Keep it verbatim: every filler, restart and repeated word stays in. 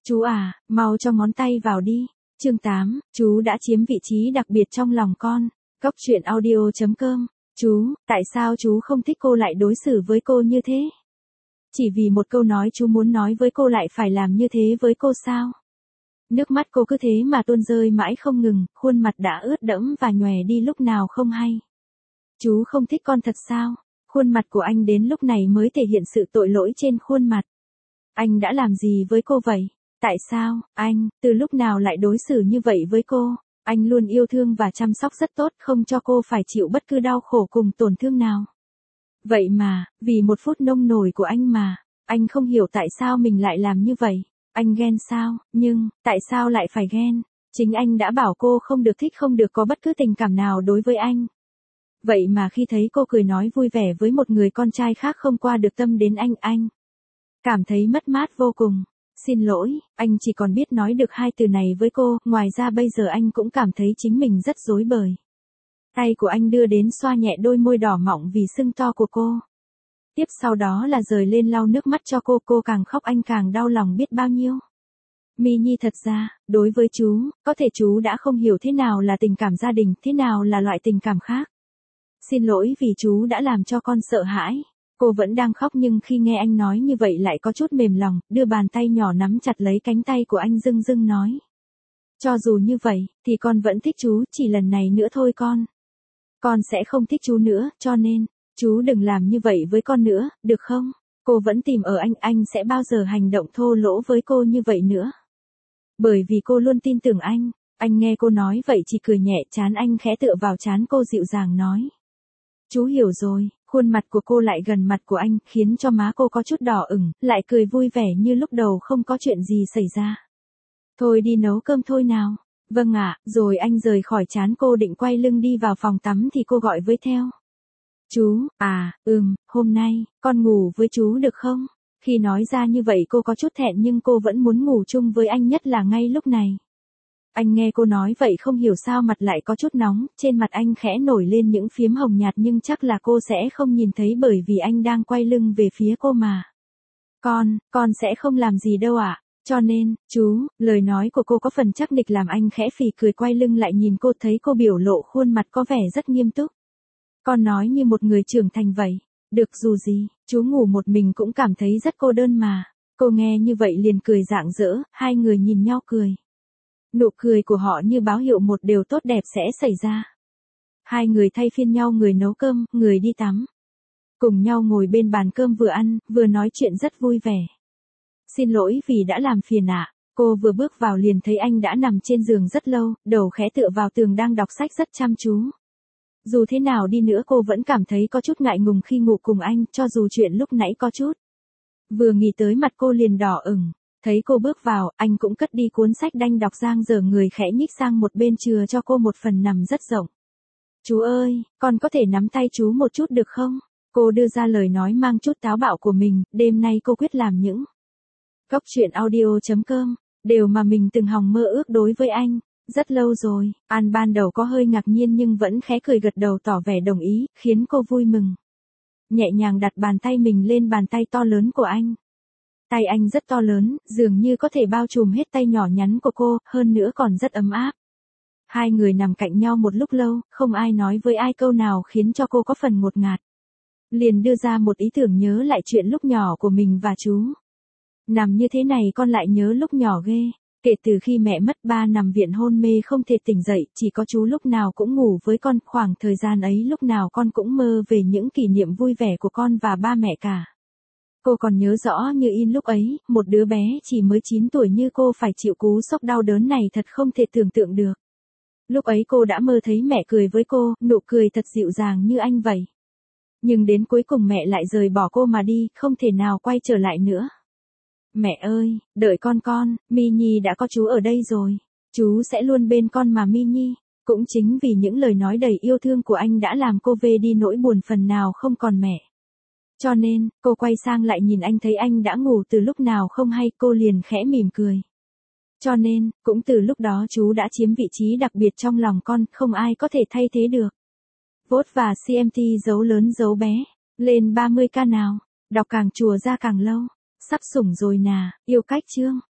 Chú à, mau cho ngón tay vào đi. Chương tám, chú đã chiếm vị trí đặc biệt trong lòng con. Cốc truyện audio chấm com. Chú, tại sao chú không thích cô lại đối xử với cô như thế? Chỉ vì một câu nói chú muốn nói với cô lại phải làm như thế với cô sao? Nước mắt cô cứ thế mà tuôn rơi mãi không ngừng, khuôn mặt đã ướt đẫm và nhòe đi lúc nào không hay. Chú không thích con thật sao? Khuôn mặt của anh đến lúc này mới thể hiện sự tội lỗi trên khuôn mặt. Anh đã làm gì với cô vậy? Tại sao, anh, từ lúc nào lại đối xử như vậy với cô? Anh luôn yêu thương và chăm sóc rất tốt, không cho cô phải chịu bất cứ đau khổ cùng tổn thương nào. Vậy mà, vì một phút nông nổi của anh mà, anh không hiểu tại sao mình lại làm như vậy. Anh ghen sao, nhưng, tại sao lại phải ghen? Chính anh đã bảo cô không được thích, không được có bất cứ tình cảm nào đối với anh. Vậy mà khi thấy cô cười nói vui vẻ với một người con trai khác không qua được tâm đến anh, anh cảm thấy mất mát vô cùng. Xin lỗi, anh chỉ còn biết nói được hai từ này với cô, ngoài ra bây giờ anh cũng cảm thấy chính mình rất rối bời. Tay của anh đưa đến xoa nhẹ đôi môi đỏ mọng vì sưng to của cô. Tiếp sau đó là rời lên lau nước mắt cho cô, cô càng khóc anh càng đau lòng biết bao nhiêu. My Nhi, thật ra, đối với chú, có thể chú đã không hiểu thế nào là tình cảm gia đình, thế nào là loại tình cảm khác. Xin lỗi vì chú đã làm cho con sợ hãi. Cô vẫn đang khóc nhưng khi nghe anh nói như vậy lại có chút mềm lòng, đưa bàn tay nhỏ nắm chặt lấy cánh tay của anh dưng dưng nói. Cho dù như vậy, thì con vẫn thích chú, chỉ lần này nữa thôi con. Con sẽ không thích chú nữa, cho nên, chú đừng làm như vậy với con nữa, được không? Cô vẫn tìm ở anh, anh sẽ bao giờ hành động thô lỗ với cô như vậy nữa. Bởi vì cô luôn tin tưởng anh. Anh nghe cô nói vậy chỉ cười nhẹ, trán anh khẽ tựa vào trán cô dịu dàng nói. Chú hiểu rồi. Khuôn mặt của cô lại gần mặt của anh, khiến cho má cô có chút đỏ ửng, lại cười vui vẻ như lúc đầu không có chuyện gì xảy ra. Thôi đi nấu cơm thôi nào. Vâng ạ, rồi anh rời khỏi trán cô định quay lưng đi vào phòng tắm thì cô gọi với theo. Chú, à, ừm, hôm nay, con ngủ với chú được không? Khi nói ra như vậy cô có chút thẹn nhưng cô vẫn muốn ngủ chung với anh, nhất là ngay lúc này. Anh nghe cô nói vậy không hiểu sao mặt lại có chút nóng, trên mặt anh khẽ nổi lên những phiếm hồng nhạt nhưng chắc là cô sẽ không nhìn thấy bởi vì anh đang quay lưng về phía cô mà. Con, con sẽ không làm gì đâu ạ. À? Cho nên, chú, lời nói của cô có phần chắc nịch làm anh khẽ phì cười quay lưng lại nhìn cô, thấy cô biểu lộ khuôn mặt có vẻ rất nghiêm túc. Con nói như một người trưởng thành vậy. Được, dù gì, chú ngủ một mình cũng cảm thấy rất cô đơn mà. Cô nghe như vậy liền cười rạng rỡ, hai người nhìn nhau cười. Nụ cười của họ như báo hiệu một điều tốt đẹp sẽ xảy ra. Hai người thay phiên nhau, người nấu cơm, người đi tắm. Cùng nhau ngồi bên bàn cơm vừa ăn, vừa nói chuyện rất vui vẻ. Xin lỗi vì đã làm phiền ạ. Cô vừa bước vào liền thấy anh đã nằm trên giường rất lâu, đầu khẽ tựa vào tường đang đọc sách rất chăm chú. Dù thế nào đi nữa cô vẫn cảm thấy có chút ngại ngùng khi ngủ cùng anh, cho dù chuyện lúc nãy có chút. Vừa nghĩ tới mặt cô liền đỏ ửng. Thấy cô bước vào, anh cũng cất đi cuốn sách đang đọc, giang dở người khẽ nhích sang một bên chừa cho cô một phần nằm rất rộng. Chú ơi, con có thể nắm tay chú một chút được không? Cô đưa ra lời nói mang chút táo bạo của mình, đêm nay cô quyết làm những cốc truyện audio chấm com, điều mà mình từng hòng mơ ước đối với anh. Rất lâu rồi, An ban đầu có hơi ngạc nhiên nhưng vẫn khẽ cười gật đầu tỏ vẻ đồng ý, khiến cô vui mừng. Nhẹ nhàng đặt bàn tay mình lên bàn tay to lớn của anh. Tay anh rất to lớn, dường như có thể bao trùm hết tay nhỏ nhắn của cô, hơn nữa còn rất ấm áp. Hai người nằm cạnh nhau một lúc lâu, không ai nói với ai câu nào khiến cho cô có phần ngột ngạt. Liền đưa ra một ý tưởng nhớ lại chuyện lúc nhỏ của mình và chú. Nằm như thế này con lại nhớ lúc nhỏ ghê. Kể từ khi mẹ mất, ba nằm viện hôn mê không thể tỉnh dậy, chỉ có chú lúc nào cũng ngủ với con, khoảng thời gian ấy lúc nào con cũng mơ về những kỷ niệm vui vẻ của con và ba mẹ cả. Cô còn nhớ rõ như in lúc ấy, một đứa bé chỉ mới chín tuổi như cô phải chịu cú sốc đau đớn này thật không thể tưởng tượng được. Lúc ấy cô đã mơ thấy mẹ cười với cô, nụ cười thật dịu dàng như anh vậy. Nhưng đến cuối cùng mẹ lại rời bỏ cô mà đi, không thể nào quay trở lại nữa. Mẹ ơi, đợi con con, My Nhi đã có chú ở đây rồi. Chú sẽ luôn bên con mà My Nhi. Cũng chính vì những lời nói đầy yêu thương của anh đã làm cô vơi đi nỗi buồn phần nào không còn mẹ. Cho nên, cô quay sang lại nhìn anh thấy anh đã ngủ từ lúc nào không hay, cô liền khẽ mỉm cười. Cho nên, cũng từ lúc đó chú đã chiếm vị trí đặc biệt trong lòng con, không ai có thể thay thế được. Vote và xê em tê dấu lớn dấu bé, lên ba mươi k nào, đọc càng chùa ra càng lâu. Sắp sủng rồi nà, yêu cách chương.